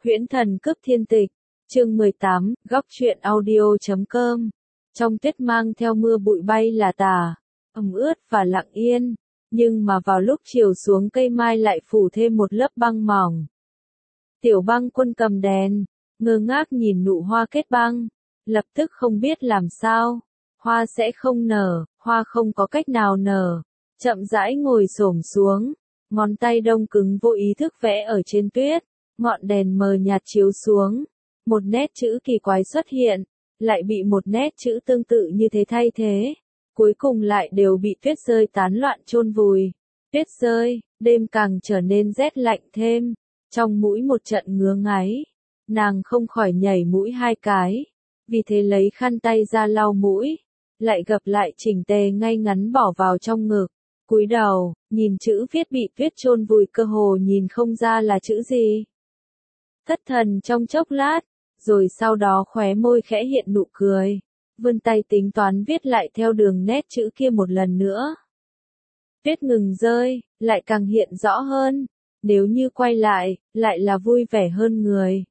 Huyễn Thần Cướp Thiên Tịch, chương 18, góc truyện audio.com. Trong tuyết mang theo mưa bụi bay là tả, ẩm ướt và lặng yên, nhưng mà vào lúc chiều xuống cây mai lại phủ thêm một lớp băng mỏng. Tiểu Băng Quân cầm đèn, ngơ ngác nhìn nụ hoa kết băng, lập tức không biết làm sao, hoa sẽ không nở, hoa không có cách nào nở, chậm rãi ngồi xổm xuống, ngón tay đông cứng vô ý thức vẽ ở trên tuyết. Ngọn đèn mờ nhạt chiếu xuống, một nét chữ kỳ quái xuất hiện, lại bị một nét chữ tương tự như thế thay thế, cuối cùng lại đều bị tuyết rơi tán loạn chôn vùi. Tuyết rơi, đêm càng trở nên rét lạnh thêm, trong mũi một trận ngứa ngáy, nàng không khỏi nhảy mũi hai cái, vì thế lấy khăn tay ra lau mũi, lại gập lại chỉnh tề ngay ngắn bỏ vào trong ngực, cúi đầu, nhìn chữ viết bị tuyết chôn vùi cơ hồ nhìn không ra là chữ gì. Thất thần trong chốc lát, rồi sau đó khóe môi khẽ hiện nụ cười, vươn tay tính toán viết lại theo đường nét chữ kia một lần nữa. Tuyết ngừng rơi, lại càng hiện rõ hơn, nếu như quay lại là vui vẻ hơn người.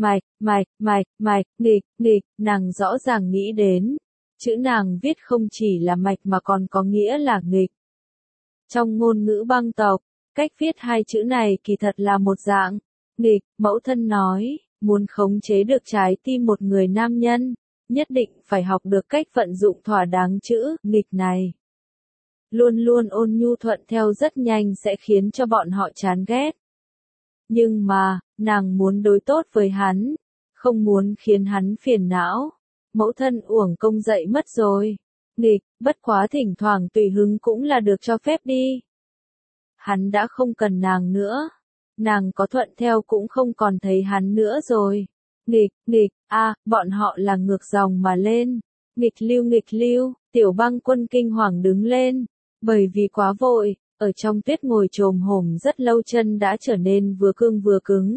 Nghịch, nàng rõ ràng nghĩ đến, chữ nàng viết không chỉ là mạch mà còn có nghĩa là nghịch. Trong ngôn ngữ băng tộc, cách viết hai chữ này kỳ thật là một dạng. Nghịch, mẫu thân nói, muốn khống chế được trái tim một người nam nhân, nhất định phải học được cách vận dụng thỏa đáng chữ nghịch này. Luôn luôn ôn nhu thuận theo rất nhanh sẽ khiến cho bọn họ chán ghét. Nhưng mà, nàng muốn đối tốt với hắn, không muốn khiến hắn phiền não. Mẫu thân uổng công dậy mất rồi. Nghịch, bất quá thỉnh thoảng tùy hứng cũng là được cho phép đi. Hắn đã không cần nàng nữa. Nàng có thuận theo cũng không còn thấy hắn nữa rồi. Nghịch, bọn họ là ngược dòng mà lên. Nghịch lưu, Tiểu Băng Quân kinh hoàng đứng lên. Bởi vì quá vội, ở trong tuyết ngồi chồm hổm rất lâu chân đã trở nên vừa cương vừa cứng.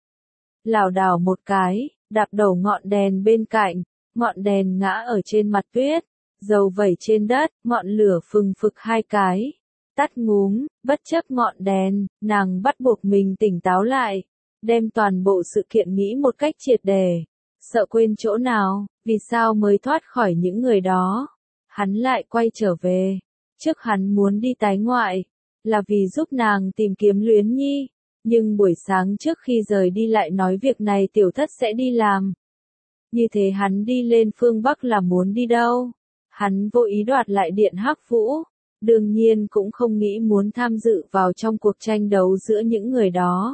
Lảo đảo một cái, đạp đầu ngọn đèn bên cạnh, ngọn đèn ngã ở trên mặt tuyết, dầu vẩy trên đất, ngọn lửa phừng phực hai cái. Tắt ngúm, bất chấp ngọn đèn, nàng bắt buộc mình tỉnh táo lại, đem toàn bộ sự kiện nghĩ một cách triệt để, sợ quên chỗ nào, vì sao mới thoát khỏi những người đó. Hắn lại quay trở về, trước hắn muốn đi tái ngoại, là vì giúp nàng tìm kiếm Luyến Nhi, nhưng buổi sáng trước khi rời đi lại nói việc này tiểu thất sẽ đi làm. Như thế hắn đi lên phương Bắc là muốn đi đâu? Hắn vô ý đoạt lại Điện Hắc Vũ. Đương nhiên cũng không nghĩ muốn tham dự vào trong cuộc tranh đấu giữa những người đó.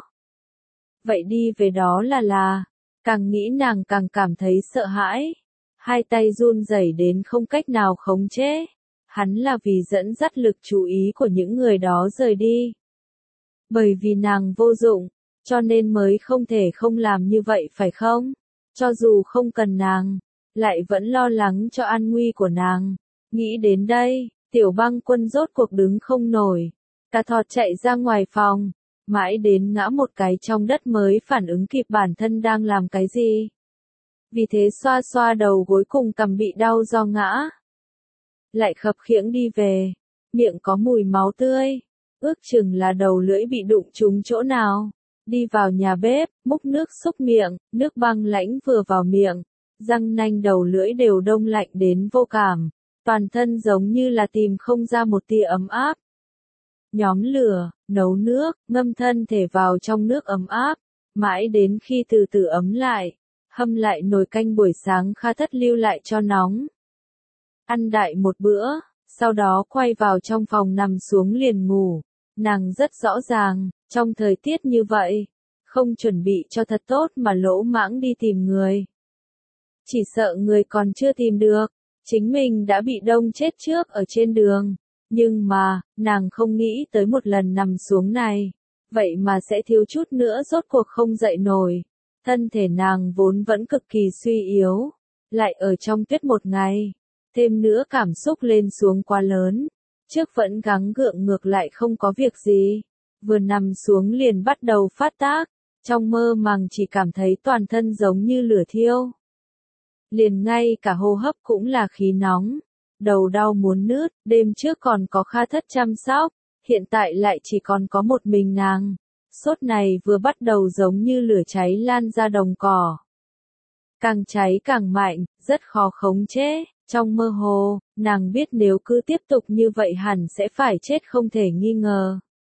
Vậy đi về đó là, càng nghĩ nàng càng cảm thấy sợ hãi. Hai tay run rẩy đến không cách nào khống chế. Hắn là vì dẫn dắt lực chú ý của những người đó rời đi. Bởi vì nàng vô dụng, cho nên mới không thể không làm như vậy phải không? Cho dù không cần nàng, lại vẫn lo lắng cho an nguy của nàng. Nghĩ đến đây. Tiểu Băng Quân rốt cuộc đứng không nổi, cà thọt chạy ra ngoài phòng, mãi đến ngã một cái trong đất mới phản ứng kịp bản thân đang làm cái gì. Vì thế xoa xoa đầu gối cùng cằm bị đau do ngã. Lại khập khiễng đi về, miệng có mùi máu tươi, ước chừng là đầu lưỡi bị đụng trúng chỗ nào. Đi vào nhà bếp, múc nước xúc miệng, nước băng lãnh vừa vào miệng, răng nanh đầu lưỡi đều đông lạnh đến vô cảm. Toàn thân giống như là tìm không ra một tia ấm áp. Nhóm lửa, nấu nước, ngâm thân thể vào trong nước ấm áp, mãi đến khi từ từ ấm lại, hâm lại nồi canh buổi sáng Kha Thất lưu lại cho nóng. Ăn đại một bữa, sau đó quay vào trong phòng nằm xuống liền ngủ. Nàng rất rõ ràng, trong thời tiết như vậy, không chuẩn bị cho thật tốt mà lỗ mãng đi tìm người. Chỉ sợ người còn chưa tìm được. Chính mình đã bị đông chết trước ở trên đường, nhưng mà, nàng không nghĩ tới một lần nằm xuống này, vậy mà sẽ thiếu chút nữa rốt cuộc không dậy nổi. Thân thể nàng vốn vẫn cực kỳ suy yếu, lại ở trong tuyết một ngày, thêm nữa cảm xúc lên xuống quá lớn, trước vẫn gắng gượng ngược lại không có việc gì, vừa nằm xuống liền bắt đầu phát tác, trong mơ màng chỉ cảm thấy toàn thân giống như lửa thiêu. Liền ngay cả hô hấp cũng là khí nóng, đầu đau muốn nứt, đêm trước còn có Kha Thất chăm sóc, hiện tại lại chỉ còn có một mình nàng. Sốt này vừa bắt đầu giống như lửa cháy lan ra đồng cỏ. Càng cháy càng mạnh, rất khó khống chế. Trong mơ hồ, nàng biết nếu cứ tiếp tục như vậy hẳn sẽ phải chết không thể nghi ngờ.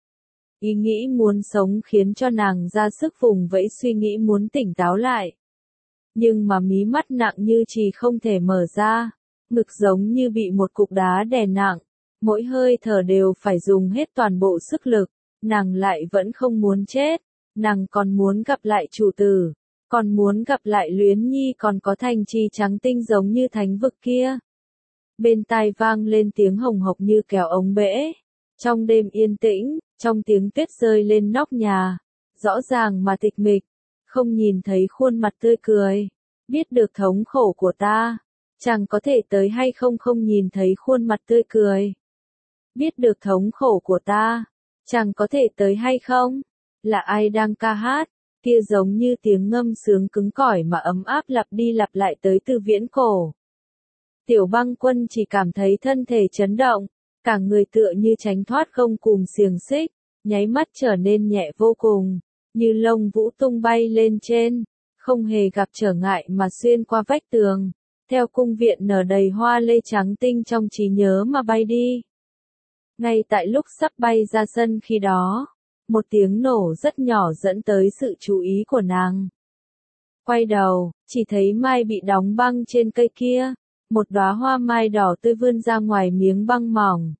Ý nghĩ muốn sống khiến cho nàng ra sức vùng vẫy suy nghĩ muốn tỉnh táo lại. Nhưng mà mí mắt nặng như chì không thể mở ra, ngực giống như bị một cục đá đè nặng, mỗi hơi thở đều phải dùng hết toàn bộ sức lực, nàng lại vẫn không muốn chết, nàng còn muốn gặp lại chủ tử, còn muốn gặp lại Luyến Nhi, còn có thành trì trắng tinh giống như thánh vực kia. Bên tai vang lên tiếng hồng hộc như kéo ống bể. Trong đêm yên tĩnh, trong tiếng tuyết rơi lên nóc nhà, rõ ràng mà tịch mịch, không nhìn thấy khuôn mặt tươi cười, biết được thống khổ của ta, chẳng có thể tới hay không không nhìn thấy khuôn mặt tươi cười. Biết được thống khổ của ta, chẳng có thể tới hay không, là ai đang ca hát, kia giống như tiếng ngâm sướng cứng cỏi mà ấm áp lặp đi lặp lại tới từ viễn cổ. Tiểu Băng Quân chỉ cảm thấy thân thể chấn động, cả người tựa như tránh thoát gông cùm xiềng xích, nháy mắt trở nên nhẹ vô cùng, như lông vũ tung bay lên trên, không hề gặp trở ngại mà xuyên qua vách tường, theo cung viện nở đầy hoa lê trắng tinh trong trí nhớ mà bay đi. Ngay tại lúc sắp bay ra sân khi đó, một tiếng nổ rất nhỏ dẫn tới sự chú ý của nàng. Quay đầu, chỉ thấy mai bị đóng băng trên cây kia, một đóa hoa mai đỏ tươi vươn ra ngoài miếng băng mỏng.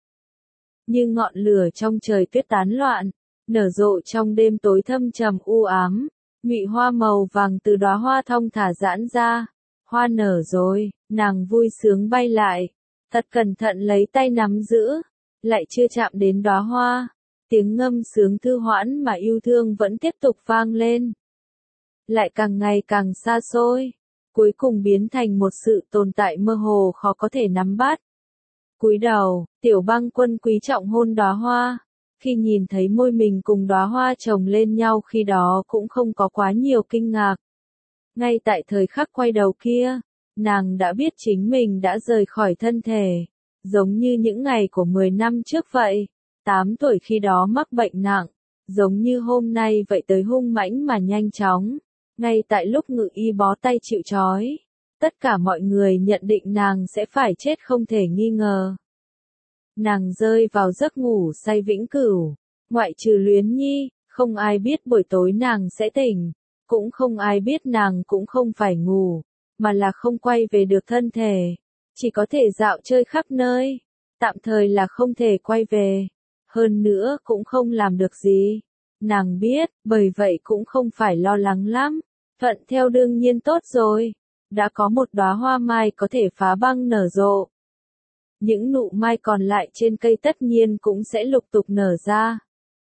Như ngọn lửa trong trời tuyết tán loạn, nở rộ trong đêm tối thâm trầm u ám, nhụy hoa màu vàng từ đóa hoa thong thả giãn ra. Hoa nở rồi, nàng vui sướng bay lại, thật cẩn thận lấy tay nắm giữ, lại chưa chạm đến đóa hoa. Tiếng ngâm sướng thư hoãn mà yêu thương vẫn tiếp tục vang lên. Lại càng ngày càng xa xôi, cuối cùng biến thành một sự tồn tại mơ hồ khó có thể nắm bắt. Cúi đầu, Tiểu Băng Quân quý trọng hôn đóa hoa, khi nhìn thấy môi mình cùng đóa hoa chồng lên nhau khi đó cũng không có quá nhiều kinh ngạc. Ngay tại thời khắc quay đầu kia, nàng đã biết chính mình đã rời khỏi thân thể, giống như những ngày của 10 năm trước vậy. 8 tuổi khi đó mắc bệnh nặng, giống như hôm nay vậy tới hung mãnh mà nhanh chóng. Ngay tại lúc Ngự Y bó tay chịu trói, tất cả mọi người nhận định nàng sẽ phải chết không thể nghi ngờ. Nàng rơi vào giấc ngủ say vĩnh cửu, ngoại trừ Luyến Nhi, không ai biết buổi tối nàng sẽ tỉnh, cũng không ai biết nàng cũng không phải ngủ, mà là không quay về được thân thể, chỉ có thể dạo chơi khắp nơi, tạm thời là không thể quay về. Hơn nữa cũng không làm được gì. Nàng biết, bởi vậy cũng không phải lo lắng lắm. Thuận theo đương nhiên tốt rồi. Đã có một đóa hoa mai có thể phá băng nở rộ. Những nụ mai còn lại trên cây tất nhiên cũng sẽ lục tục nở ra.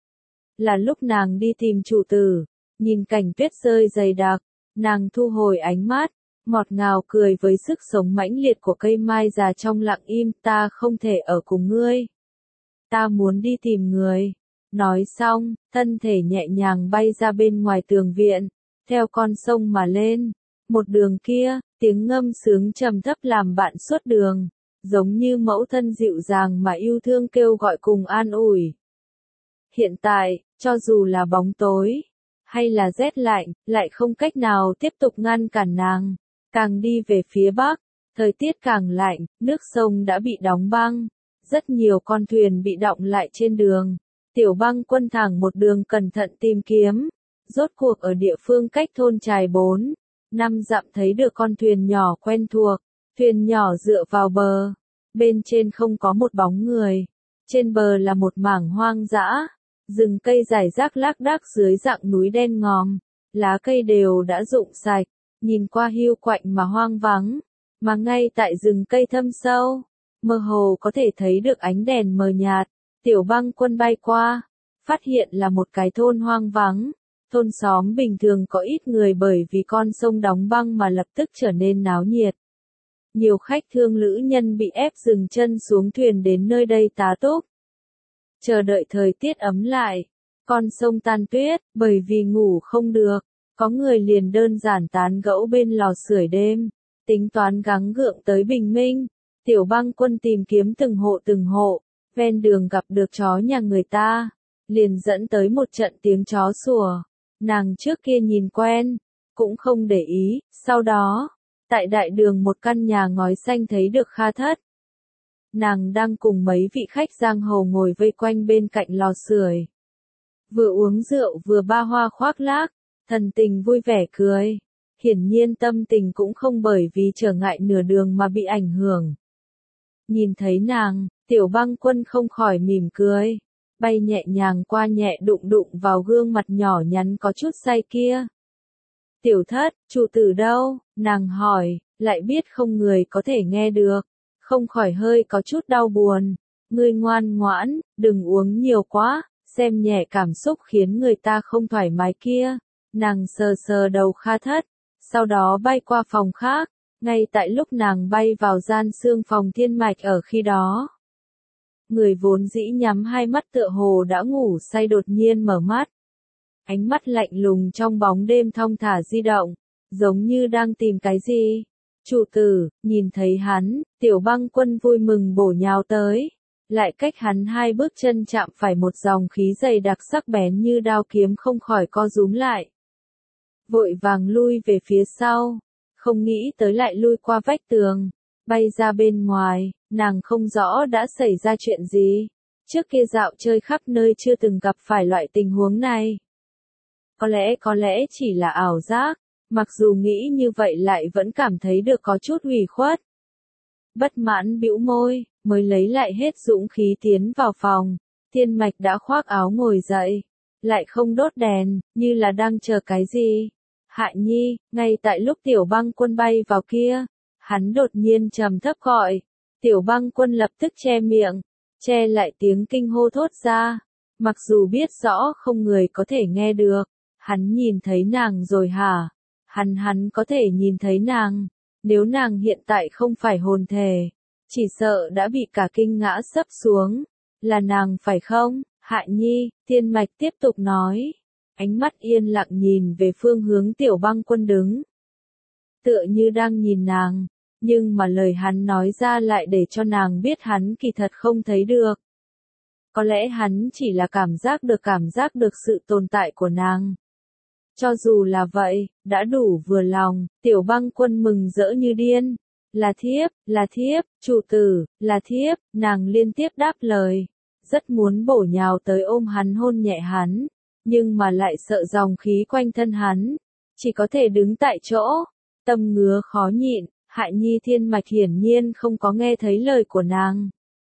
Là lúc nàng đi tìm chủ tử, nhìn cảnh tuyết rơi dày đặc, nàng thu hồi ánh mắt, ngọt ngào cười với sức sống mãnh liệt của cây mai già trong lặng im. Ta không thể ở cùng ngươi. Ta muốn đi tìm người. Nói xong, thân thể nhẹ nhàng bay ra bên ngoài tường viện, theo con sông mà lên. Một đường kia, tiếng ngâm sướng trầm thấp làm bạn suốt đường, giống như mẫu thân dịu dàng mà yêu thương kêu gọi cùng an ủi. Hiện tại, cho dù là bóng tối, hay là rét lạnh, lại không cách nào tiếp tục ngăn cản nàng. Càng đi về phía bắc, thời tiết càng lạnh, nước sông đã bị đóng băng. Rất nhiều con thuyền bị đọng lại trên đường. Tiểu Băng Quân thẳng một đường cẩn thận tìm kiếm. Rốt cuộc ở địa phương cách thôn Trài 4-5 dặm thấy được con thuyền nhỏ quen thuộc. Thuyền nhỏ dựa vào bờ. Bên trên không có một bóng người. Trên bờ là một mảng hoang dã. Rừng cây rải rác lác đác dưới dạng núi đen ngòm. Lá cây đều đã rụng sạch. Nhìn qua hiu quạnh mà hoang vắng. Mà ngay tại rừng cây thâm sâu, mơ hồ có thể thấy được ánh đèn mờ nhạt. Tiểu Băng Quân bay qua, phát hiện là một cái thôn hoang vắng. Thôn xóm bình thường có ít người bởi vì con sông đóng băng mà lập tức trở nên náo nhiệt. Nhiều khách thương lữ nhân bị ép dừng chân xuống thuyền đến nơi đây tá túc. Chờ đợi thời tiết ấm lại, con sông tan tuyết, bởi vì ngủ không được, có người liền đơn giản tán gẫu bên lò sưởi đêm, tính toán gắng gượng tới bình minh. Tiểu Băng Quân tìm kiếm từng hộ, ven đường gặp được chó nhà người ta, liền dẫn tới một trận tiếng chó sủa. Nàng trước kia nhìn quen, cũng không để ý, sau đó, tại đại đường một căn nhà ngói xanh thấy được Kha Thất. Nàng đang cùng mấy vị khách giang hồ ngồi vây quanh bên cạnh lò sưởi. Vừa uống rượu vừa ba hoa khoác lác, thần tình vui vẻ cười. Hiển nhiên tâm tình cũng không bởi vì trở ngại nửa đường mà bị ảnh hưởng. Nhìn thấy nàng, Tiểu Băng Quân không khỏi mỉm cười, bay nhẹ nhàng qua nhẹ đụng đụng vào gương mặt nhỏ nhắn có chút say kia. Tiểu Thất, chủ tử đâu? Nàng hỏi, lại biết không người có thể nghe được, không khỏi hơi có chút đau buồn. Ngươi ngoan ngoãn, đừng uống nhiều quá, xem nhẹ cảm xúc khiến người ta không thoải mái kia. Nàng sờ sờ đầu Kha Thất, sau đó bay qua phòng khác, ngay tại lúc nàng bay vào gian xương phòng Thiên Mạch ở khi đó. Người vốn dĩ nhắm hai mắt tựa hồ đã ngủ say đột nhiên mở mắt. Ánh mắt lạnh lùng trong bóng đêm thong thả di động, giống như đang tìm cái gì. Chủ tử, nhìn thấy hắn, Tiểu Băng Quân vui mừng bổ nhào tới. Lại cách hắn 2 bước chân chạm phải một dòng khí dày đặc sắc bén như đao kiếm không khỏi co rúm lại. Vội vàng lui về phía sau, không nghĩ tới lại lui qua vách tường, bay ra bên ngoài, nàng không rõ đã xảy ra chuyện gì. Trước kia dạo chơi khắp nơi chưa từng gặp phải loại tình huống này. Có lẽ chỉ là ảo giác, mặc dù nghĩ như vậy lại vẫn cảm thấy được có chút ủy khuất. Bất mãn bĩu môi, mới lấy lại hết dũng khí tiến vào phòng. Thiên Mạch đã khoác áo ngồi dậy, lại không đốt đèn, như là đang chờ cái gì. Hạ Nhi, ngay tại lúc Tiểu Băng Quân bay vào kia, hắn đột nhiên trầm thấp gọi. Tiểu Băng Quân lập tức che miệng, che lại tiếng kinh hô thốt ra. Mặc dù biết rõ không người có thể nghe được, hắn nhìn thấy nàng rồi hả? Hắn có thể nhìn thấy nàng. Nếu nàng hiện tại không phải hồn thể, chỉ sợ đã bị cả kinh ngã sấp xuống. Là nàng phải không? Hạ Nhi, Thiên Mạch tiếp tục nói. Ánh mắt yên lặng nhìn về phương hướng Tiểu Băng Quân đứng. Tựa như đang nhìn nàng, nhưng mà lời hắn nói ra lại để cho nàng biết hắn kỳ thật không thấy được. Có lẽ hắn chỉ là cảm giác được sự tồn tại của nàng. Cho dù là vậy, đã đủ vừa lòng. Tiểu Băng Quân mừng rỡ như điên. Là thiếp, chủ tử, là thiếp, nàng liên tiếp đáp lời. Rất muốn bổ nhào tới ôm hắn hôn nhẹ hắn, nhưng mà lại sợ dòng khí quanh thân hắn. Chỉ có thể đứng tại chỗ, tâm ngứa khó nhịn. Hạ Nhi Thiên Mạch hiển nhiên không có nghe thấy lời của nàng.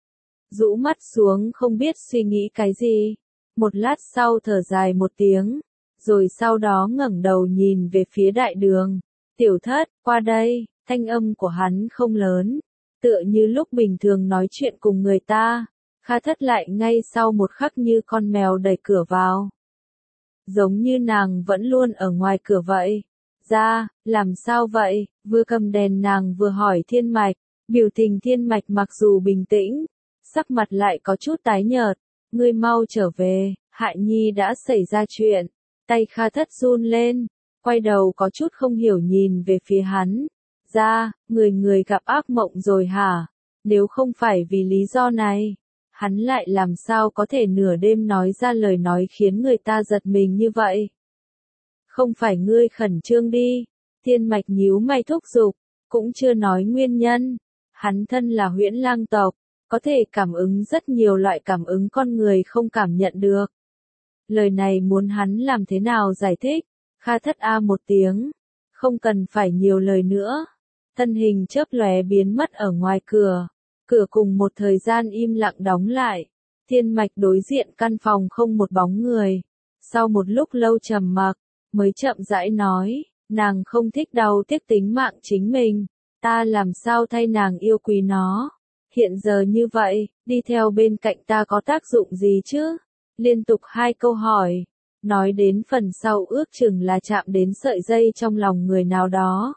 Rũ mắt xuống không biết suy nghĩ cái gì. Một lát sau thở dài một tiếng, rồi sau đó ngẩng đầu nhìn về phía đại đường. Tiểu Thất, qua đây. Thanh âm của hắn không lớn, tựa như lúc bình thường nói chuyện cùng người ta. Kha Thất lại ngay sau một khắc như con mèo đẩy cửa vào. Giống như nàng vẫn luôn ở ngoài cửa vậy. Ra, làm sao vậy? Vừa cầm đèn nàng vừa hỏi Thiên Mạch. Biểu tình Thiên Mạch mặc dù bình tĩnh, sắc mặt lại có chút tái nhợt. Ngươi mau trở về, Hạ Nhi đã xảy ra chuyện. Tay Kha Thất run lên, quay đầu có chút không hiểu nhìn về phía hắn. Ra, người gặp ác mộng rồi hả? Nếu không phải vì lý do này, hắn lại làm sao có thể nửa đêm nói ra lời nói khiến người ta giật mình như vậy? Không phải ngươi khẩn trương đi. Thiên Mạch nhíu mày thúc giục, cũng chưa nói nguyên nhân. Hắn thân là Huyễn Lang tộc, có thể cảm ứng rất nhiều loại cảm ứng con người không cảm nhận được. Lời này muốn hắn làm thế nào giải thích? Kha Thất a một tiếng, không cần phải nhiều lời nữa. Thân hình chớp lóe biến mất ở ngoài cửa. Cửa cùng một thời gian im lặng đóng lại. Thiên Mạch đối diện căn phòng không một bóng người. Sau một lúc lâu trầm mặc, mới chậm rãi nói, nàng không thích đau tiếc tính mạng chính mình. Ta làm sao thay nàng yêu quý nó. Hiện giờ như vậy, đi theo bên cạnh ta có tác dụng gì chứ? Liên tục 2 câu hỏi. Nói đến phần sau ước chừng là chạm đến sợi dây trong lòng người nào đó.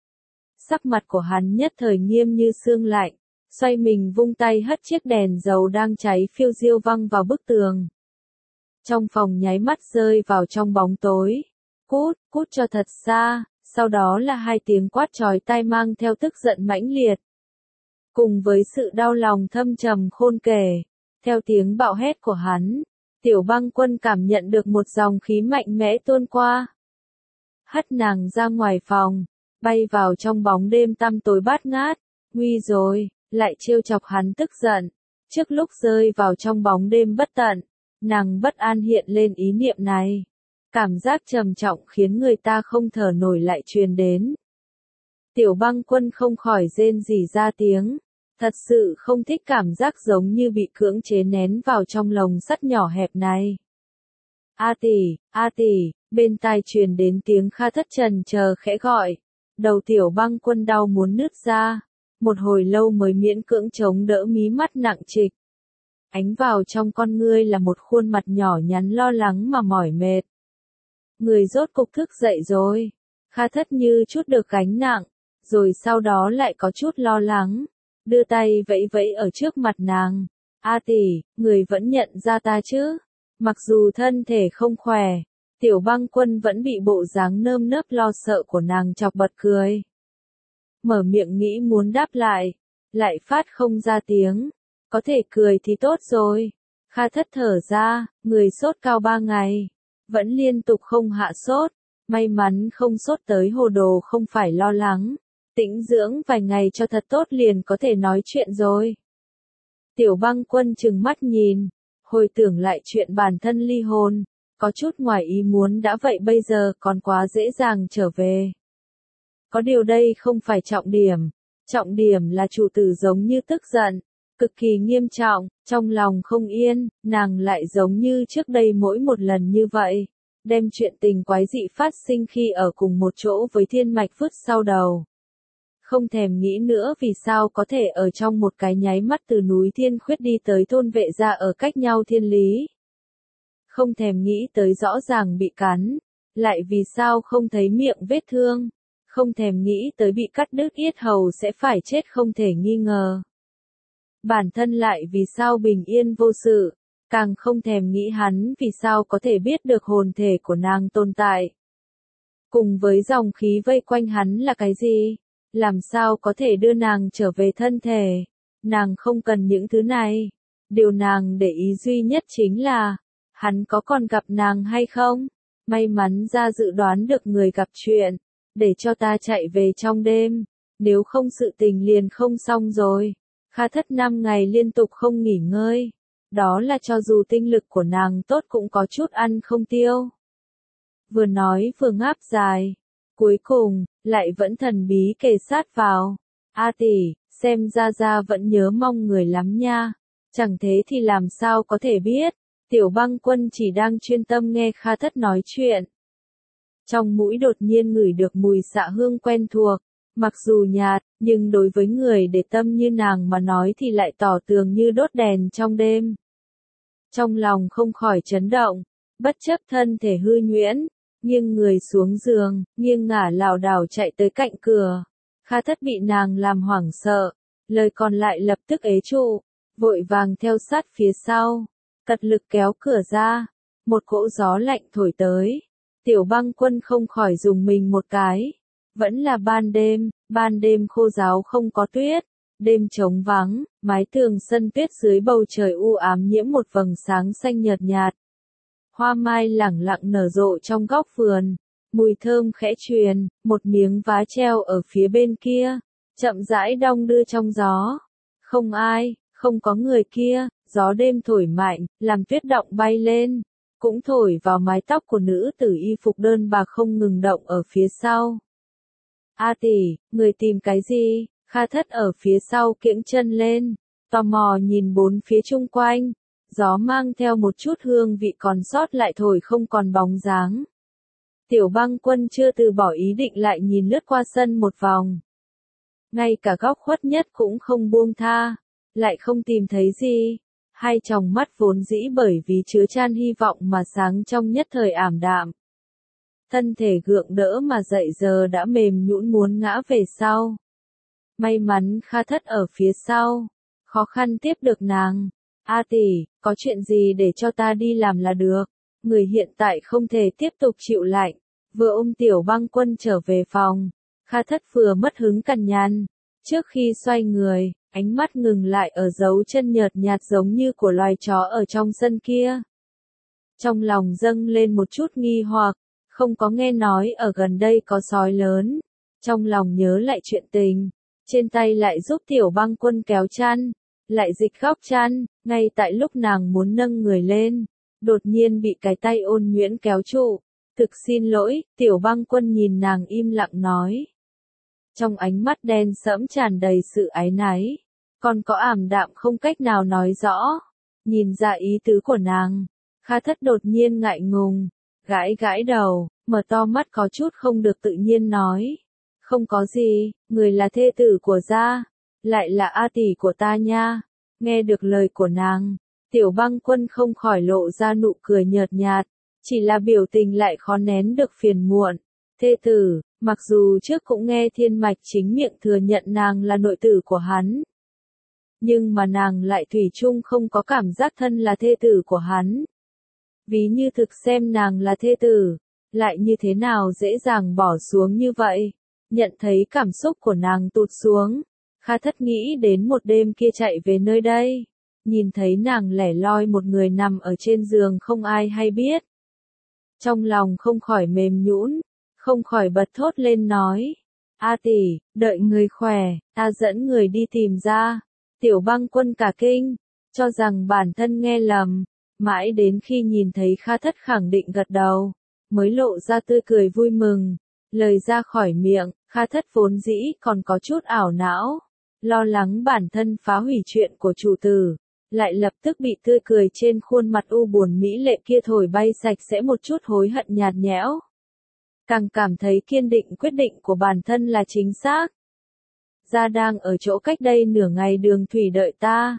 Sắc mặt của hắn nhất thời nghiêm như xương lạnh, xoay mình vung tay hất chiếc đèn dầu đang cháy phiêu diêu văng vào bức tường. Trong phòng nháy mắt rơi vào trong bóng tối. Cút cho thật xa, sau đó là 2 tiếng quát chói tai mang theo tức giận mãnh liệt. Cùng với sự đau lòng thâm trầm khôn kể, theo tiếng bạo hét của hắn, Tiểu Băng Quân cảm nhận được một dòng khí mạnh mẽ tuôn qua. Hất nàng ra ngoài phòng, bay vào trong bóng đêm tăm tối bát ngát. Nguy rồi, lại trêu chọc hắn tức giận. Trước lúc rơi vào trong bóng đêm bất tận, nàng bất an hiện lên ý niệm này. Cảm giác trầm trọng khiến người ta không thở nổi lại truyền đến. Tiểu Băng Quân không khỏi rên rỉ ra tiếng. Thật sự không thích cảm giác giống như bị cưỡng chế nén vào trong lồng sắt nhỏ hẹp này. A tỷ, bên tai truyền đến tiếng Kha Thất trần chờ khẽ gọi. Đầu Tiểu Băng Quân đau muốn nứt ra. Một hồi lâu mới miễn cưỡng chống đỡ mí mắt nặng trịch. Ánh vào trong con ngươi là một khuôn mặt nhỏ nhắn lo lắng mà mỏi mệt. Người rốt cục thức dậy rồi. Kha Thất như chút được gánh nặng, rồi sau đó lại có chút lo lắng. Đưa tay vẫy vẫy ở trước mặt nàng. A tỷ, người vẫn nhận ra ta chứ? Mặc dù thân thể không khỏe, Tiểu Băng Quân vẫn bị bộ dáng nơm nớp lo sợ của nàng chọc bật cười. Mở miệng nghĩ muốn đáp lại phát không ra tiếng. Có thể cười thì tốt rồi. Kha Thất thở ra, người sốt cao 3 ngày. Vẫn liên tục không hạ sốt. May mắn không sốt tới hồ đồ không phải lo lắng. Tĩnh dưỡng vài ngày cho thật tốt liền có thể nói chuyện rồi. Tiểu Băng Quân trừng mắt nhìn, hồi tưởng lại chuyện bản thân ly hôn, có chút ngoài ý muốn đã vậy bây giờ còn quá dễ dàng trở về. Có điều đây không phải trọng điểm là chủ tử giống như tức giận, cực kỳ nghiêm trọng, trong lòng không yên, nàng lại giống như trước đây mỗi một lần như vậy, đem chuyện tình quái dị phát sinh khi ở cùng một chỗ với Thiên Mạch vứt sau đầu. Không thèm nghĩ nữa vì sao có thể ở trong một cái nháy mắt từ núi Thiên Khuyết đi tới thôn Vệ Gia ở cách nhau thiên lý. Không thèm nghĩ tới rõ ràng bị cắn, lại vì sao không thấy miệng vết thương. Không thèm nghĩ tới bị cắt đứt yết hầu sẽ phải chết không thể nghi ngờ. Bản thân lại vì sao bình yên vô sự, càng không thèm nghĩ hắn vì sao có thể biết được hồn thể của nàng tồn tại. Cùng với dòng khí vây quanh hắn là cái gì? Làm sao có thể đưa nàng trở về thân thể? Nàng không cần những thứ này. Điều nàng để ý duy nhất chính là, hắn có còn gặp nàng hay không? May mắn ra dự đoán được người gặp chuyện, để cho ta chạy về trong đêm, nếu không sự tình liền không xong rồi. Kha Thất 5 ngày liên tục không nghỉ ngơi, đó là cho dù tinh lực của nàng tốt cũng có chút ăn không tiêu. Vừa nói vừa ngáp dài, cuối cùng, lại vẫn thần bí kề sát vào. A tỷ, xem ra vẫn nhớ mong người lắm nha, chẳng thế thì làm sao có thể biết. Tiểu Băng Quân chỉ đang chuyên tâm nghe Kha Thất nói chuyện. Trong mũi đột nhiên ngửi được mùi xạ hương quen thuộc, mặc dù nhạt, nhưng đối với người để tâm như nàng mà nói thì lại tỏ tường như đốt đèn trong đêm. Trong lòng không khỏi chấn động, bất chấp thân thể hư nhuyễn, nghiêng người xuống giường, nghiêng ngả lảo đảo chạy tới cạnh cửa. Kha Thất bị nàng làm hoảng sợ, lời còn lại lập tức ế trụ, vội vàng theo sát phía sau, cật lực kéo cửa ra, một cỗ gió lạnh thổi tới. Tiểu Băng Quân không khỏi dùng mình một cái. Vẫn là ban đêm khô ráo không có tuyết, đêm trống vắng, mái tường sân tuyết dưới bầu trời u ám nhiễm một vầng sáng xanh nhợt nhạt. Hoa mai lẳng lặng nở rộ trong góc vườn, mùi thơm khẽ truyền, một miếng vá treo ở phía bên kia, chậm rãi đong đưa trong gió. Không ai, không có người kia, gió đêm thổi mạnh, làm tuyết động bay lên. Cũng thổi vào mái tóc của nữ tử y phục đơn bạc không ngừng động ở phía sau. A tỷ, người tìm cái gì? Kha Thất ở phía sau kiễng chân lên, tò mò nhìn bốn phía chung quanh. Gió mang theo một chút hương vị còn sót lại thổi không còn bóng dáng. Tiểu Băng Quân chưa từ bỏ ý định lại nhìn lướt qua sân một vòng. Ngay cả góc khuất nhất cũng không buông tha, lại không tìm thấy gì. Hai tròng mắt vốn dĩ bởi vì chứa chan hy vọng mà sáng trong nhất thời ảm đạm. Thân thể gượng đỡ mà dậy giờ đã mềm nhũn muốn ngã về sau. May mắn Kha Thất ở phía sau, khó khăn tiếp được nàng. A tỷ, có chuyện gì để cho ta đi làm là được. Người hiện tại không thể tiếp tục chịu lạnh. Vừa ôm Tiểu Băng Quân trở về phòng, Kha Thất vừa mất hứng cằn nhằn. Trước khi xoay người, ánh mắt ngừng lại ở dấu chân nhợt nhạt giống như của loài chó ở trong sân kia. Trong lòng dâng lên một chút nghi hoặc, không có nghe nói ở gần đây có sói lớn. Trong lòng nhớ lại chuyện tình, trên tay lại giúp Tiểu Băng Quân kéo chăn, lại dịch góc chăn, ngay tại lúc nàng muốn nâng người lên, đột nhiên bị cái tay Ôn Nhuyễn kéo trụ. Thực xin lỗi, Tiểu Băng Quân nhìn nàng im lặng nói. Trong ánh mắt đen sẫm tràn đầy sự áy náy, còn có ảm đạm không cách nào nói rõ. Nhìn ra ý tứ của nàng, Kha Thất đột nhiên ngại ngùng, gãi gãi đầu, mở to mắt có chút không được tự nhiên nói. Không có gì, người là thê tử của gia, lại là A tỷ của ta nha. Nghe được lời của nàng, Tiểu Băng Quân không khỏi lộ ra nụ cười nhợt nhạt, chỉ là biểu tình lại khó nén được phiền muộn. Thê tử, mặc dù trước cũng nghe Thiên Mạch chính miệng thừa nhận nàng là nội tử của hắn, nhưng mà nàng lại thủy chung không có cảm giác thân là thê tử của hắn. Ví như thực xem nàng là thê tử, lại như thế nào dễ dàng bỏ xuống như vậy. Nhận thấy cảm xúc của nàng tụt xuống, Kha Thất nghĩ đến một đêm kia chạy về nơi đây, nhìn thấy nàng lẻ loi một người nằm ở trên giường không ai hay biết. Trong lòng không khỏi mềm nhũn, không khỏi bật thốt lên nói, A tỷ, đợi người khỏe, ta dẫn người đi tìm ra. Tiểu Băng Quân cả kinh, cho rằng bản thân nghe lầm, mãi đến khi nhìn thấy Kha Thất khẳng định gật đầu, mới lộ ra tươi cười vui mừng. Lời ra khỏi miệng, Kha Thất vốn dĩ còn có chút ảo não, lo lắng bản thân phá hủy chuyện của chủ tử, lại lập tức bị tươi cười trên khuôn mặt u buồn mỹ lệ kia thổi bay sạch sẽ một chút hối hận nhạt nhẽo. Càng cảm thấy kiên định quyết định của bản thân là chính xác. Gia đang ở chỗ cách đây nửa ngày đường thủy đợi ta.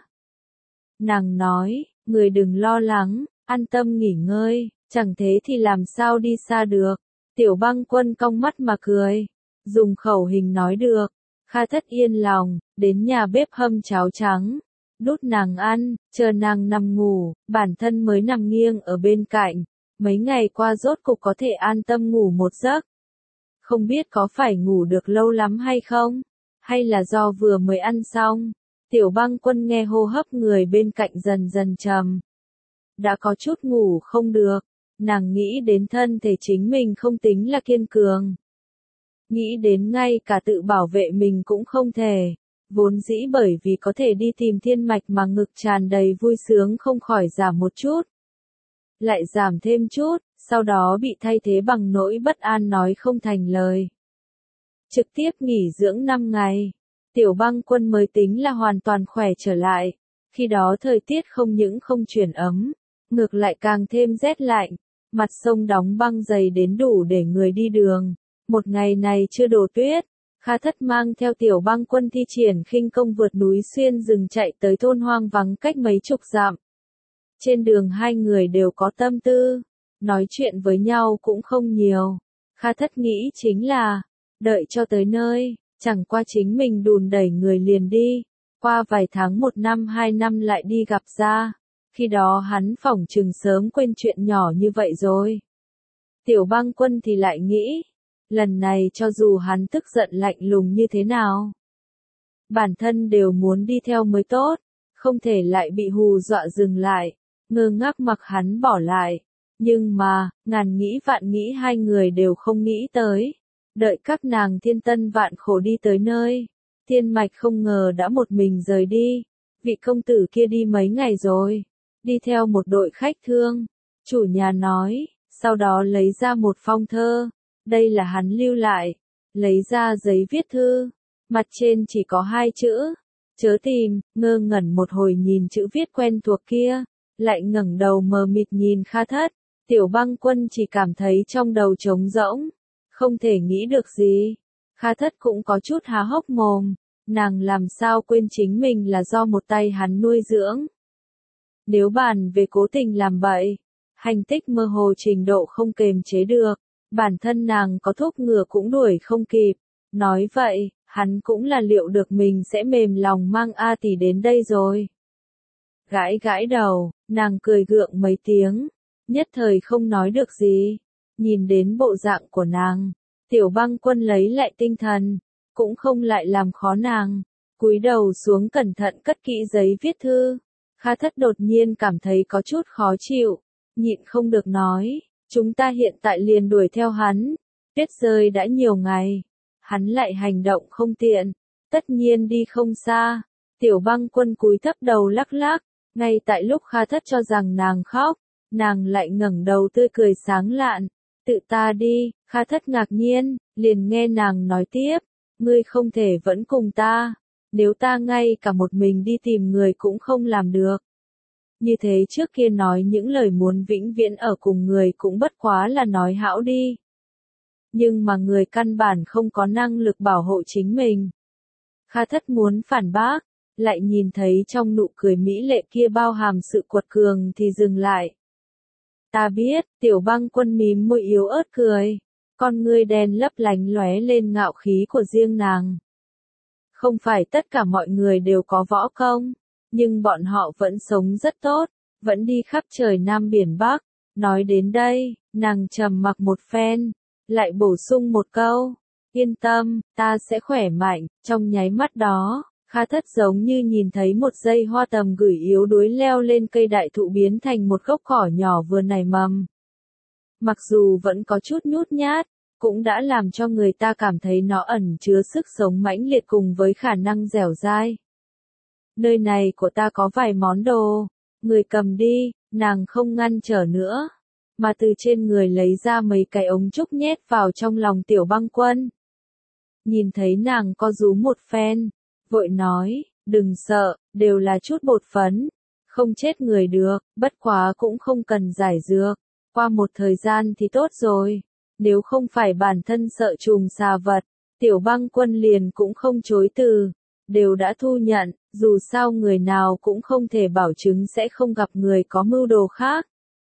Nàng nói, người đừng lo lắng, an tâm nghỉ ngơi, chẳng thế thì làm sao đi xa được. Tiểu Băng Quân cong mắt mà cười, dùng khẩu hình nói được. Kha Thất yên lòng, đến nhà bếp hâm cháo trắng, đút nàng ăn, chờ nàng nằm ngủ, bản thân mới nằm nghiêng ở bên cạnh. Mấy ngày qua rốt cục có thể an tâm ngủ một giấc. Không biết có phải ngủ được lâu lắm hay không, hay là do vừa mới ăn xong. Tiểu Băng Quân nghe hô hấp người bên cạnh dần dần trầm. Đã có chút ngủ không được, nàng nghĩ đến thân thể chính mình không tính là kiên cường. Nghĩ đến ngay cả tự bảo vệ mình cũng không thể. Vốn dĩ bởi vì có thể đi tìm Thiên Mạch mà ngực tràn đầy vui sướng không khỏi giảm một chút. Lại giảm thêm chút, sau đó bị thay thế bằng nỗi bất an nói không thành lời. Trực tiếp nghỉ dưỡng 5 ngày, Tiểu Băng Quân mới tính là hoàn toàn khỏe trở lại. Khi đó thời tiết không những không chuyển ấm, ngược lại càng thêm rét lạnh, mặt sông đóng băng dày đến đủ để người đi đường. Một ngày này chưa đổ tuyết, Kha Thất mang theo Tiểu Băng Quân thi triển khinh công vượt núi xuyên rừng chạy tới thôn hoang vắng cách mấy chục dặm. Trên đường hai người đều có tâm tư, nói chuyện với nhau cũng không nhiều. Kha Thất nghĩ chính là, đợi cho tới nơi, chẳng qua chính mình đùn đẩy người liền đi, qua vài tháng 1 năm 2 năm lại đi gặp ra, khi đó hắn phỏng chừng sớm quên chuyện nhỏ như vậy rồi. Tiểu Băng Quân thì lại nghĩ, lần này cho dù hắn tức giận lạnh lùng như thế nào, bản thân đều muốn đi theo mới tốt, không thể lại bị hù dọa dừng lại, ngơ ngác mặc hắn bỏ lại. Nhưng mà, ngàn nghĩ vạn nghĩ hai người đều không nghĩ tới. Đợi các nàng thiên tân vạn khổ đi tới nơi, Thiên Mạch không ngờ đã một mình rời đi. Vị công tử kia đi mấy ngày rồi, đi theo một đội khách thương. Chủ nhà nói, sau đó lấy ra một phong thơ, đây là hắn lưu lại, lấy ra giấy viết thư, mặt trên chỉ có 2 chữ, chớ tìm. Ngơ ngẩn một hồi nhìn chữ viết quen thuộc kia, lại ngẩng đầu mờ mịt nhìn Kha Thất. Tiểu Băng Quân chỉ cảm thấy trong đầu trống rỗng, không thể nghĩ được gì. Kha Thất cũng có chút há hốc mồm, nàng làm sao quên chính mình là do một tay hắn nuôi dưỡng. Nếu bàn về cố tình làm bậy, hành tích mơ hồ trình độ không kềm chế được, bản thân nàng có thúc ngựa cũng đuổi không kịp. Nói vậy, hắn cũng là liệu được mình sẽ mềm lòng mang A tỷ đến đây rồi. Gãi gãi đầu, nàng cười gượng mấy tiếng, nhất thời không nói được gì. Nhìn đến bộ dạng của nàng, Tiểu Băng Quân lấy lại tinh thần, cũng không lại làm khó nàng, cúi đầu xuống cẩn thận cất kỹ giấy viết thư. Kha Thất đột nhiên cảm thấy có chút khó chịu, nhịn không được nói, chúng ta hiện tại liền đuổi theo hắn, tuyết rơi đã nhiều ngày, hắn lại hành động không tiện, tất nhiên đi không xa. Tiểu Băng Quân cúi thấp đầu lắc lắc, ngay tại lúc Kha Thất cho rằng nàng khóc, nàng lại ngẩng đầu tươi cười sáng lạn, tự ta đi. Kha Thất ngạc nhiên, liền nghe nàng nói tiếp, ngươi không thể vẫn cùng ta, nếu ta ngay cả một mình đi tìm người cũng không làm được. Như thế trước kia nói những lời muốn vĩnh viễn ở cùng người cũng bất quá là nói hão đi. Nhưng mà người căn bản không có năng lực bảo hộ chính mình. Kha Thất muốn phản bác, lại nhìn thấy trong nụ cười mỹ lệ kia bao hàm sự quật cường thì dừng lại. Ta biết, Tiểu Băng Quân mím môi yếu ớt cười, con ngươi đen lấp lánh lóe lên ngạo khí của riêng nàng. Không phải tất cả mọi người đều có võ công, nhưng bọn họ vẫn sống rất tốt, vẫn đi khắp trời Nam Biển Bắc. Nói đến đây, nàng trầm mặc một phen, lại bổ sung một câu, yên tâm, ta sẽ khỏe mạnh. Trong nháy mắt đó, Kha Thất giống như nhìn thấy một dây hoa tầm gửi yếu đuối leo lên cây đại thụ biến thành một gốc cỏ nhỏ vừa nảy mầm. Mặc dù vẫn có chút nhút nhát, cũng đã làm cho người ta cảm thấy nó ẩn chứa sức sống mãnh liệt cùng với khả năng dẻo dai. Nơi này của ta có vài món đồ, người cầm đi. Nàng không ngăn trở nữa, mà từ trên người lấy ra mấy cái ống trúc nhét vào trong lòng Tiểu Băng Quân. Nhìn thấy nàng co rúm một phen, vội nói, đừng sợ, đều là chút bột phấn, không chết người được, bất quá cũng không cần giải dược, qua một thời gian thì tốt rồi. Nếu không phải bản thân sợ trùng xà vật, Tiểu Băng Quân liền cũng không chối từ, đều đã thu nhận, dù sao người nào cũng không thể bảo chứng sẽ không gặp người có mưu đồ khác.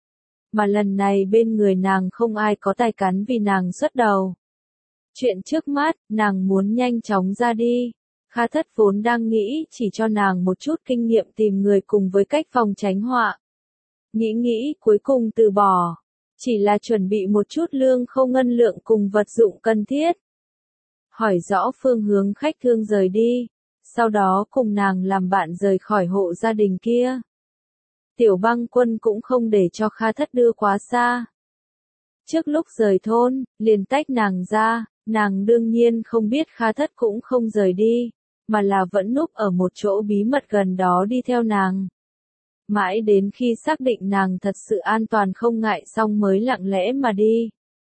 Mà lần này bên người nàng không ai có tài cán vì nàng xuất đầu. Chuyện trước mắt, nàng muốn nhanh chóng ra đi. Kha Thất vốn đang nghĩ chỉ cho nàng một chút kinh nghiệm tìm người cùng với cách phòng tránh họa. Nghĩ cuối cùng từ bỏ. Chỉ là chuẩn bị một chút lương khô ngân lượng cùng vật dụng cần thiết. Hỏi rõ phương hướng khách thương rời đi. Sau đó cùng nàng làm bạn rời khỏi hộ gia đình kia. Tiểu Băng Quân cũng không để cho Kha Thất đưa quá xa. Trước lúc rời thôn, liền tách nàng ra, nàng đương nhiên không biết Kha Thất cũng không rời đi, mà là vẫn núp ở một chỗ bí mật gần đó đi theo nàng. Mãi đến khi xác định nàng thật sự an toàn không ngại xong mới lặng lẽ mà đi.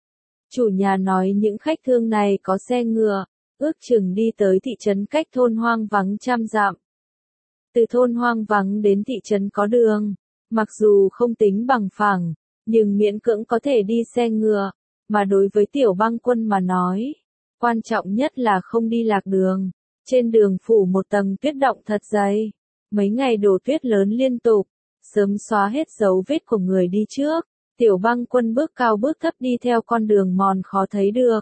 Chủ nhà nói những khách thương này có xe ngựa, ước chừng đi tới thị trấn cách thôn hoang vắng trăm dặm. Từ thôn hoang vắng đến thị trấn có đường, mặc dù không tính bằng phẳng, nhưng miễn cưỡng có thể đi xe ngựa, mà đối với Tiểu Băng Quân mà nói, quan trọng nhất là không đi lạc đường. Trên đường phủ một tầng tuyết động thật dày, mấy ngày đổ tuyết lớn liên tục, sớm xóa hết dấu vết của người đi trước. Tiểu Băng Quân bước cao bước thấp đi theo con đường mòn khó thấy được.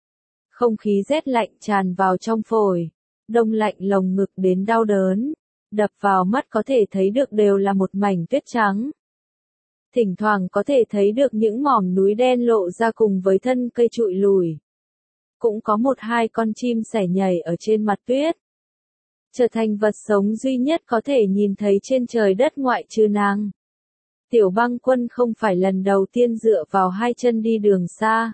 Không khí rét lạnh tràn vào trong phổi, đông lạnh lồng ngực đến đau đớn, đập vào mắt có thể thấy được đều là một mảnh tuyết trắng. Thỉnh thoảng có thể thấy được những mỏm núi đen lộ ra cùng với thân cây trụi lùi. Cũng có một hai con chim sẻ nhảy ở trên mặt tuyết. Trở thành vật sống duy nhất có thể nhìn thấy trên trời đất ngoại trừ nàng. Tiểu Băng Quân không phải lần đầu tiên dựa vào hai chân đi đường xa.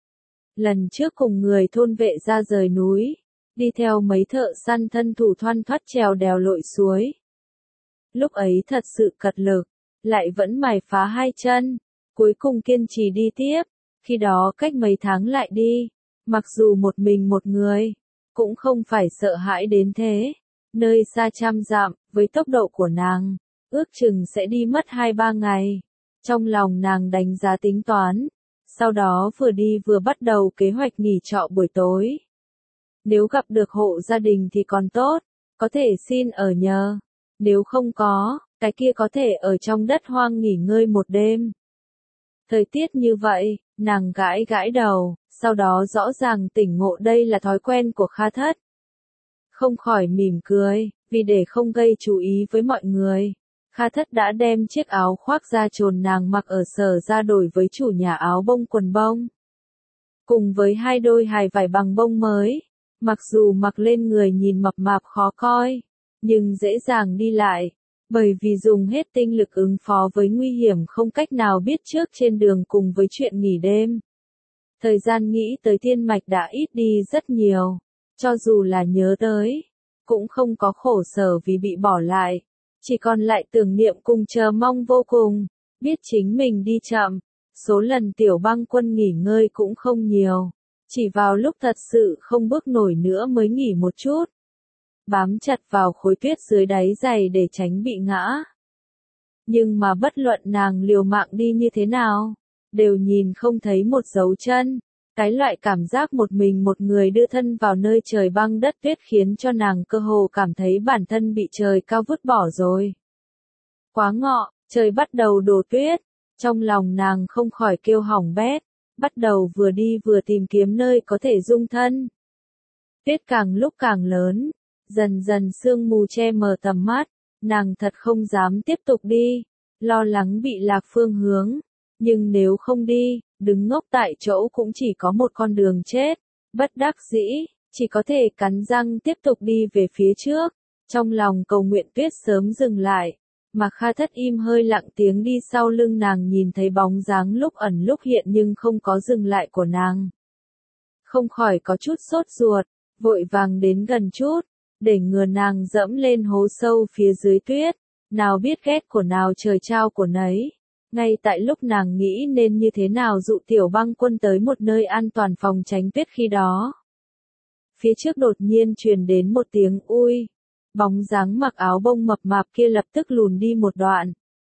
Lần trước cùng người thôn vệ ra rời núi, đi theo mấy thợ săn thân thủ thoăn thoắt trèo đèo lội suối. Lúc ấy thật sự cật lực, lại vẫn mài phá hai chân, cuối cùng kiên trì đi tiếp, khi đó cách mấy tháng lại đi, mặc dù một mình một người, cũng không phải sợ hãi đến thế, nơi xa trăm dặm, với tốc độ của nàng, ước chừng sẽ đi mất 2-3 ngày. Trong lòng nàng đánh giá tính toán, sau đó vừa đi vừa bắt đầu kế hoạch nghỉ trọ buổi tối. Nếu gặp được hộ gia đình thì còn tốt, có thể xin ở nhờ, nếu không có, cái kia có thể ở trong đất hoang nghỉ ngơi một đêm. Thời tiết như vậy, nàng gãi gãi đầu, sau đó rõ ràng tỉnh ngộ đây là thói quen của Kha Thất. Không khỏi mỉm cười, vì để không gây chú ý với mọi người. Kha Thất đã đem chiếc áo khoác da trồn nàng mặc ở Sở ra đổi với chủ nhà áo bông quần bông. Cùng với hai đôi hài vải bằng bông mới, mặc dù mặc lên người nhìn mập mạp khó coi, nhưng dễ dàng đi lại, Bởi vì dùng hết tinh lực ứng phó với nguy hiểm không cách nào biết trước trên đường cùng với chuyện nghỉ đêm. Thời gian nghĩ tới thiên mạch đã ít đi rất nhiều, cho dù là nhớ tới, cũng không có khổ sở vì bị bỏ lại, chỉ còn lại tưởng niệm cùng chờ mong vô cùng, biết chính mình đi chậm, số lần Tiểu Băng Quân nghỉ ngơi cũng không nhiều, chỉ vào lúc thật sự không bước nổi nữa mới nghỉ một chút, bám chặt vào khối tuyết dưới đáy giày để tránh bị ngã. Nhưng mà bất luận nàng liều mạng đi như thế nào, đều nhìn không thấy một dấu chân. Cái loại cảm giác một mình một người đưa thân vào nơi trời băng đất tuyết khiến cho nàng cơ hồ cảm thấy bản thân bị trời cao vứt bỏ rồi. Quá ngọ, trời bắt đầu đổ tuyết, trong lòng nàng không khỏi kêu hỏng bét, bắt đầu vừa đi vừa tìm kiếm nơi có thể dung thân. Tuyết càng lúc càng lớn, dần dần sương mù che mờ tầm mắt, nàng thật không dám tiếp tục đi, lo lắng bị lạc phương hướng, nhưng nếu không đi, đứng ngốc tại chỗ cũng chỉ có một con đường chết, bất đắc dĩ, chỉ có thể cắn răng tiếp tục đi về phía trước, trong lòng cầu nguyện tuyết sớm dừng lại, mà Kha Thất im hơi lặng tiếng đi sau lưng nàng nhìn thấy bóng dáng lúc ẩn lúc hiện nhưng không có dừng lại của nàng. Không khỏi có chút sốt ruột, vội vàng đến gần chút, để ngừa nàng dẫm lên hố sâu phía dưới tuyết, nào biết ghét của nào trời trao của nấy. Ngay tại lúc nàng nghĩ nên như thế nào dụ Tiểu Băng Quân tới một nơi an toàn phòng tránh tuyết khi đó. Phía trước đột nhiên truyền đến một tiếng ui, bóng dáng mặc áo bông mập mạp kia lập tức lùn đi một đoạn.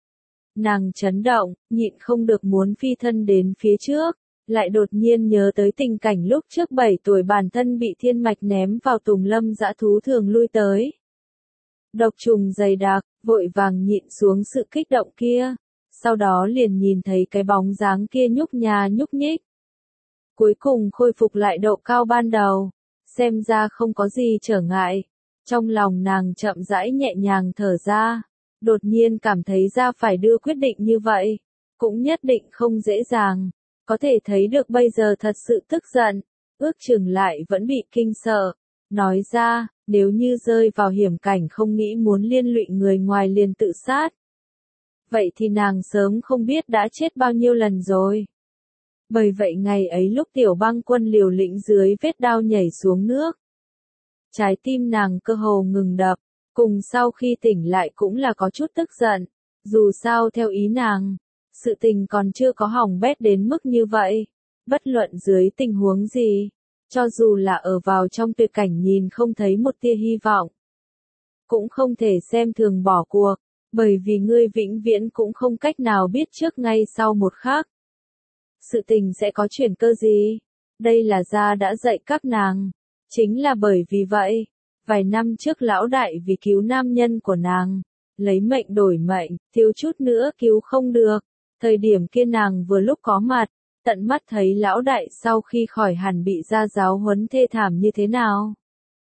Nàng chấn động, nhịn không được muốn phi thân đến phía trước, lại đột nhiên nhớ tới tình cảnh lúc trước 7 tuổi bản thân bị thiên mạch ném vào tùng lâm dã thú thường lui tới. Độc trùng dày đặc, vội vàng nhịn xuống sự kích động kia. Sau đó liền nhìn thấy cái bóng dáng kia nhúc nhà nhúc nhích. Cuối cùng khôi phục lại độ cao ban đầu, xem ra không có gì trở ngại. Trong lòng nàng chậm rãi nhẹ nhàng thở ra, đột nhiên cảm thấy ra phải đưa quyết định như vậy, cũng nhất định không dễ dàng, có thể thấy được bây giờ thật sự tức giận, ước chừng lại vẫn bị kinh sợ. Nói ra, nếu như rơi vào hiểm cảnh không nghĩ muốn liên lụy người ngoài liền tự sát. Vậy thì nàng sớm không biết đã chết bao nhiêu lần rồi. Bởi vậy ngày ấy lúc Tiểu Băng Quân liều lĩnh dưới vết đao nhảy xuống nước. Trái tim nàng cơ hồ ngừng đập, cùng sau khi tỉnh lại cũng là có chút tức giận. Dù sao theo ý nàng, sự tình còn chưa có hỏng bét đến mức như vậy. Bất luận dưới tình huống gì, cho dù là ở vào trong tuyệt cảnh nhìn không thấy một tia hy vọng, cũng không thể xem thường bỏ cuộc. Bởi vì ngươi vĩnh viễn cũng không cách nào biết trước ngay sau một khắc. Sự tình sẽ có chuyển cơ gì? Đây là gia đã dạy các nàng. Chính là bởi vì vậy, vài năm trước lão đại vì cứu nam nhân của nàng, lấy mệnh đổi mệnh, thiếu chút nữa cứu không được. Thời điểm kia nàng vừa lúc có mặt, tận mắt thấy lão đại sau khi khỏi hẳn bị gia giáo huấn thê thảm như thế nào.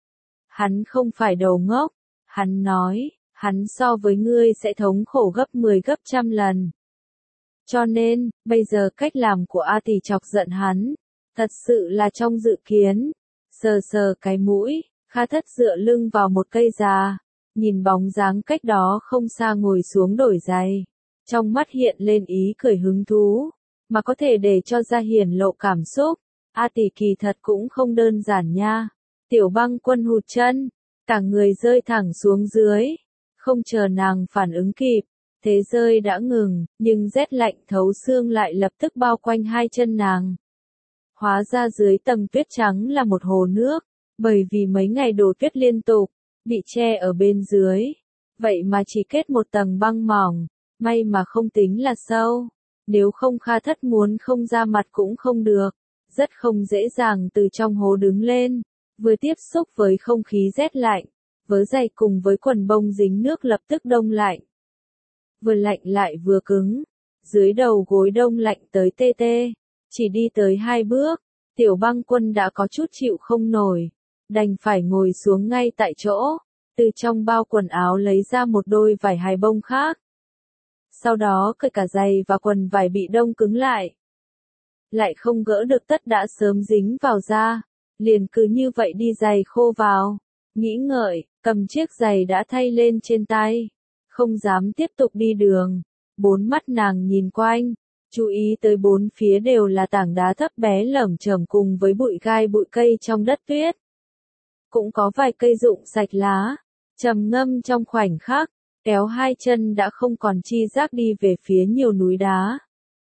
Hắn không phải đầu ngốc, hắn nói. Hắn so với ngươi sẽ thống khổ gấp 10 gấp trăm lần. Cho nên, bây giờ cách làm của A Tỷ chọc giận hắn, thật sự là trong dự kiến. Sờ sờ cái mũi, Kha Thất dựa lưng vào một cây già, nhìn bóng dáng cách đó không xa ngồi xuống đổi giày. Trong mắt hiện lên ý cười hứng thú, mà có thể để cho ra hiển lộ cảm xúc. A Tỷ kỳ thật cũng không đơn giản nha. Tiểu Băng Quân hụt chân, cả người rơi thẳng xuống dưới. Không chờ nàng phản ứng kịp, thế rơi đã ngừng, nhưng rét lạnh thấu xương lại lập tức bao quanh hai chân nàng. Hóa ra dưới tầng tuyết trắng là một hồ nước, bởi vì mấy ngày đổ tuyết liên tục, bị che ở bên dưới. Vậy mà chỉ kết một tầng băng mỏng, may mà không tính là sâu. Nếu không Kha Thất muốn không ra mặt cũng không được, rất không dễ dàng từ trong hồ đứng lên, vừa tiếp xúc với không khí rét lạnh. Vớ giày cùng với quần bông dính nước lập tức đông lạnh. Vừa lạnh lại vừa cứng, dưới đầu gối đông lạnh tới tê tê, chỉ đi tới 2 bước, Tiểu Băng Quân đã có chút chịu không nổi, đành phải ngồi xuống ngay tại chỗ, từ trong bao quần áo lấy ra một đôi vải hài bông khác. Sau đó cởi cả giày và quần vải bị đông cứng lại. Lại không gỡ được tất đã sớm dính vào da, liền cứ như vậy đi giày khô vào. Nghĩ ngợi, cầm chiếc giày đã thay lên trên tay. không dám tiếp tục đi đường. Bốn mắt nàng nhìn quanh, chú ý tới bốn phía đều là tảng đá thấp bé lởm chởm cùng với bụi gai bụi cây trong đất tuyết. Cũng có vài cây rụng sạch lá, trầm ngâm trong khoảnh khắc, kéo hai chân đã không còn chi giác đi về phía nhiều núi đá.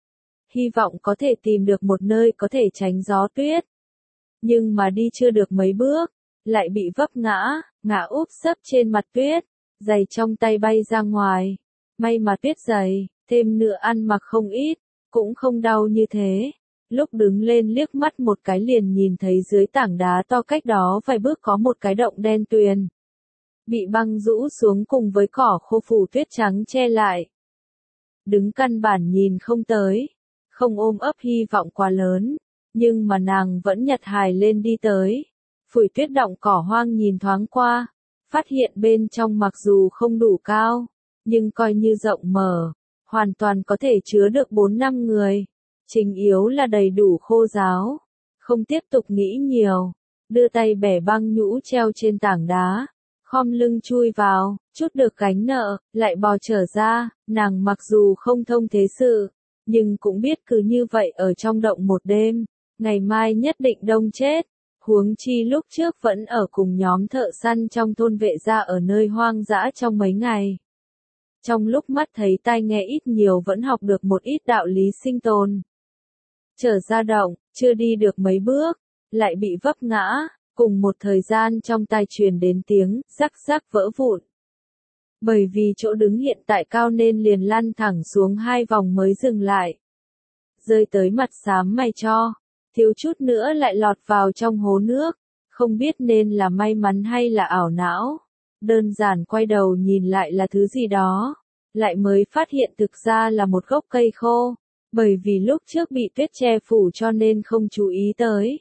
Hy vọng có thể tìm được một nơi có thể tránh gió tuyết. Nhưng mà đi chưa được mấy bước, lại bị vấp ngã úp sấp trên mặt tuyết, giày trong tay bay ra ngoài. May mà tuyết dày, thêm nữa ăn mặc không ít, cũng không đau như thế. Lúc đứng lên liếc mắt một cái liền nhìn thấy dưới tảng đá to cách đó vài bước có một cái động đen tuyền. Bị băng rũ xuống cùng với cỏ khô phủ tuyết trắng che lại. Đứng căn bản nhìn không tới, không ôm ấp hy vọng quá lớn, nhưng mà nàng vẫn nhặt hài lên đi tới. Phủi tuyết động cỏ hoang nhìn thoáng qua, phát hiện bên trong mặc dù không đủ cao, nhưng coi như rộng mở, hoàn toàn có thể chứa được 4-5 người. Chính yếu là đầy đủ khô ráo, không tiếp tục nghĩ nhiều, đưa tay bẻ băng nhũ treo trên tảng đá, khom lưng chui vào, chút được gánh nợ, lại bò trở ra. Nàng mặc dù không thông thế sự, nhưng cũng biết cứ như vậy ở trong động một đêm, ngày mai nhất định đông chết. Huống chi lúc trước vẫn ở cùng nhóm thợ săn trong thôn Vệ Gia ở nơi hoang dã trong mấy ngày. Trong lúc mắt thấy tai nghe ít nhiều vẫn học được một ít đạo lý sinh tồn. Trở ra động, chưa đi được mấy bước, lại bị vấp ngã, cùng một thời gian trong tai truyền đến tiếng rắc rắc vỡ vụn. Bởi vì chỗ đứng hiện tại cao nên liền lăn thẳng xuống 2 vòng mới dừng lại. Rơi tới mặt xám mày cho, thiếu chút nữa lại lọt vào trong hố nước, không biết nên là may mắn hay là ảo não. Đơn giản quay đầu nhìn lại là thứ gì đó, lại mới phát hiện thực ra là một gốc cây khô, bởi vì lúc trước bị tuyết che phủ cho nên không chú ý tới.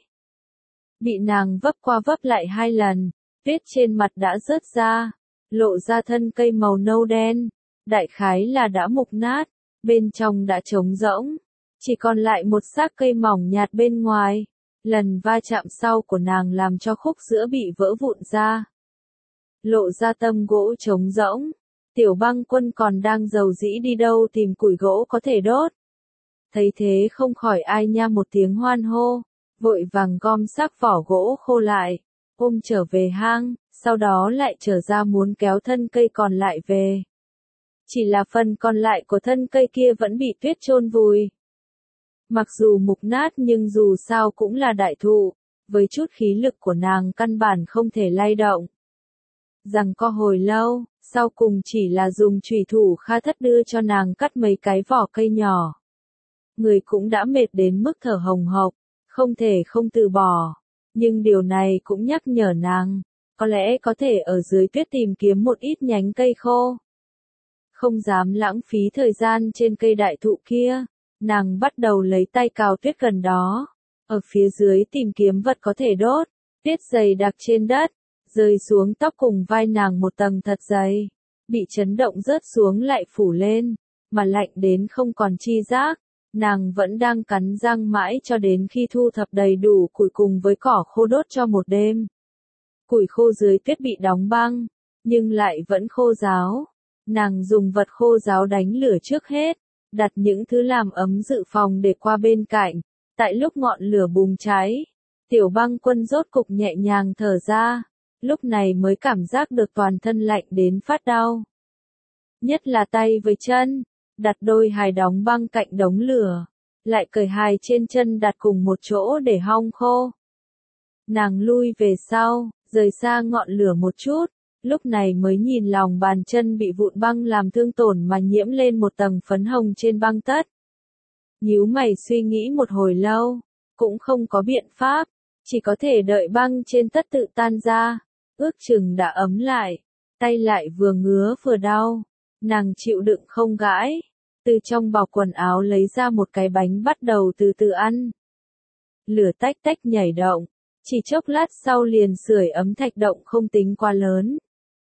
Bị nàng vấp qua vấp lại 2 lần, tuyết trên mặt đã rớt ra, lộ ra thân cây màu nâu đen, đại khái là đã mục nát, bên trong đã trống rỗng, chỉ còn lại một xác cây mỏng nhạt bên ngoài. Lần va chạm sau của nàng làm cho khúc giữa bị vỡ vụn ra, lộ ra tâm gỗ trống rỗng. Tiểu Băng Quân còn đang rầu rĩ đi đâu tìm củi gỗ có thể đốt. Thấy thế không khỏi ai nha một tiếng hoan hô, vội vàng gom xác vỏ gỗ khô lại, ôm trở về hang, sau đó lại trở ra muốn kéo thân cây còn lại về. Chỉ là phần còn lại của thân cây kia vẫn bị tuyết chôn vùi. Mặc dù mục nát nhưng dù sao cũng là đại thụ, với chút khí lực của nàng căn bản không thể lay động. Rằng co hồi lâu, sau cùng chỉ là dùng chùy thủ Kha Thất đưa cho nàng cắt mấy cái vỏ cây nhỏ. Người cũng đã mệt đến mức thở hồng hộc, không thể không từ bỏ, nhưng điều này cũng nhắc nhở nàng, có lẽ có thể ở dưới tuyết tìm kiếm một ít nhánh cây khô. Không dám lãng phí thời gian trên cây đại thụ kia, nàng bắt đầu lấy tay cào tuyết gần đó, ở phía dưới tìm kiếm vật có thể đốt. Tuyết dày đặc trên đất, rơi xuống tóc cùng vai nàng một tầng thật dày, bị chấn động rớt xuống lại phủ lên, mà lạnh đến không còn chi giác. Nàng vẫn đang cắn răng mãi cho đến khi thu thập đầy đủ củi cùng với cỏ khô đốt cho một đêm. Củi khô dưới tuyết bị đóng băng, nhưng lại vẫn khô ráo. Nàng dùng vật khô ráo đánh lửa trước hết, đặt những thứ làm ấm dự phòng để qua bên cạnh. Tại lúc ngọn lửa bùng cháy, Tiểu Băng Quân rốt cục nhẹ nhàng thở ra, lúc này mới cảm giác được toàn thân lạnh đến phát đau. Nhất là tay với chân, đặt đôi hài đóng băng cạnh đống lửa, lại cởi hài trên chân đặt cùng một chỗ để hong khô. Nàng lui về sau, rời xa ngọn lửa một chút, lúc này mới nhìn lòng bàn chân bị vụn băng làm thương tổn mà nhiễm lên một tầng phấn hồng trên băng tất. Nhíu mày suy nghĩ một hồi lâu, cũng không có biện pháp, chỉ có thể đợi băng trên tất tự tan ra, ước chừng đã ấm lại, tay lại vừa ngứa vừa đau, nàng chịu đựng không gãi, từ trong bọc quần áo lấy ra một cái bánh bắt đầu từ từ ăn. Lửa tách tách nhảy động, chỉ chốc lát sau liền sưởi ấm thạch động không tính quá lớn.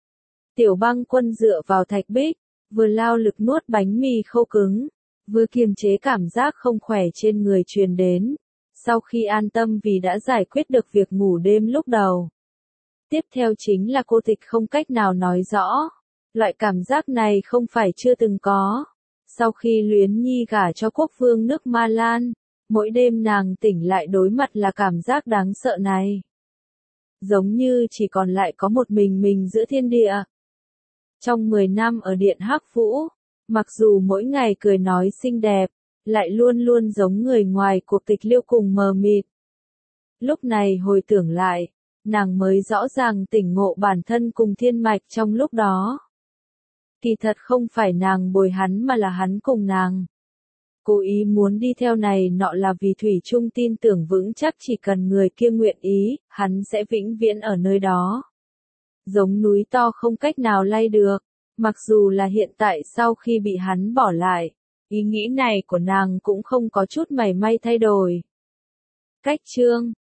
Tiểu Băng Quân dựa vào thạch bích, vừa lao lực nuốt bánh mì khô cứng, vừa kiềm chế cảm giác không khỏe trên người truyền đến, sau khi an tâm vì đã giải quyết được việc ngủ đêm lúc đầu. Tiếp theo chính là cô tịch không cách nào nói rõ, Loại cảm giác này không phải chưa từng có. Sau khi Luyến Nhi gả cho quốc vương nước Ma Lan, mỗi đêm nàng tỉnh lại đối mặt là cảm giác đáng sợ này. Giống như chỉ còn lại có một mình giữa thiên địa. Trong 10 năm ở Điện Hắc Vũ, mặc dù mỗi ngày cười nói xinh đẹp, lại luôn luôn giống người ngoài cuộc tịch liêu cùng mờ mịt. Lúc này hồi tưởng lại, nàng mới rõ ràng tỉnh ngộ bản thân cùng thiên mạch trong lúc đó. Kỳ thật không phải nàng bồi hắn mà là hắn cùng nàng. Cố ý muốn đi theo này nọ là vì Thủy Chung tin tưởng vững chắc chỉ cần người kia nguyện ý, hắn sẽ vĩnh viễn ở nơi đó. Giống núi to không cách nào lay được, mặc dù là hiện tại sau khi bị hắn bỏ lại, ý nghĩ này của nàng cũng không có chút mảy may thay đổi. Cách chương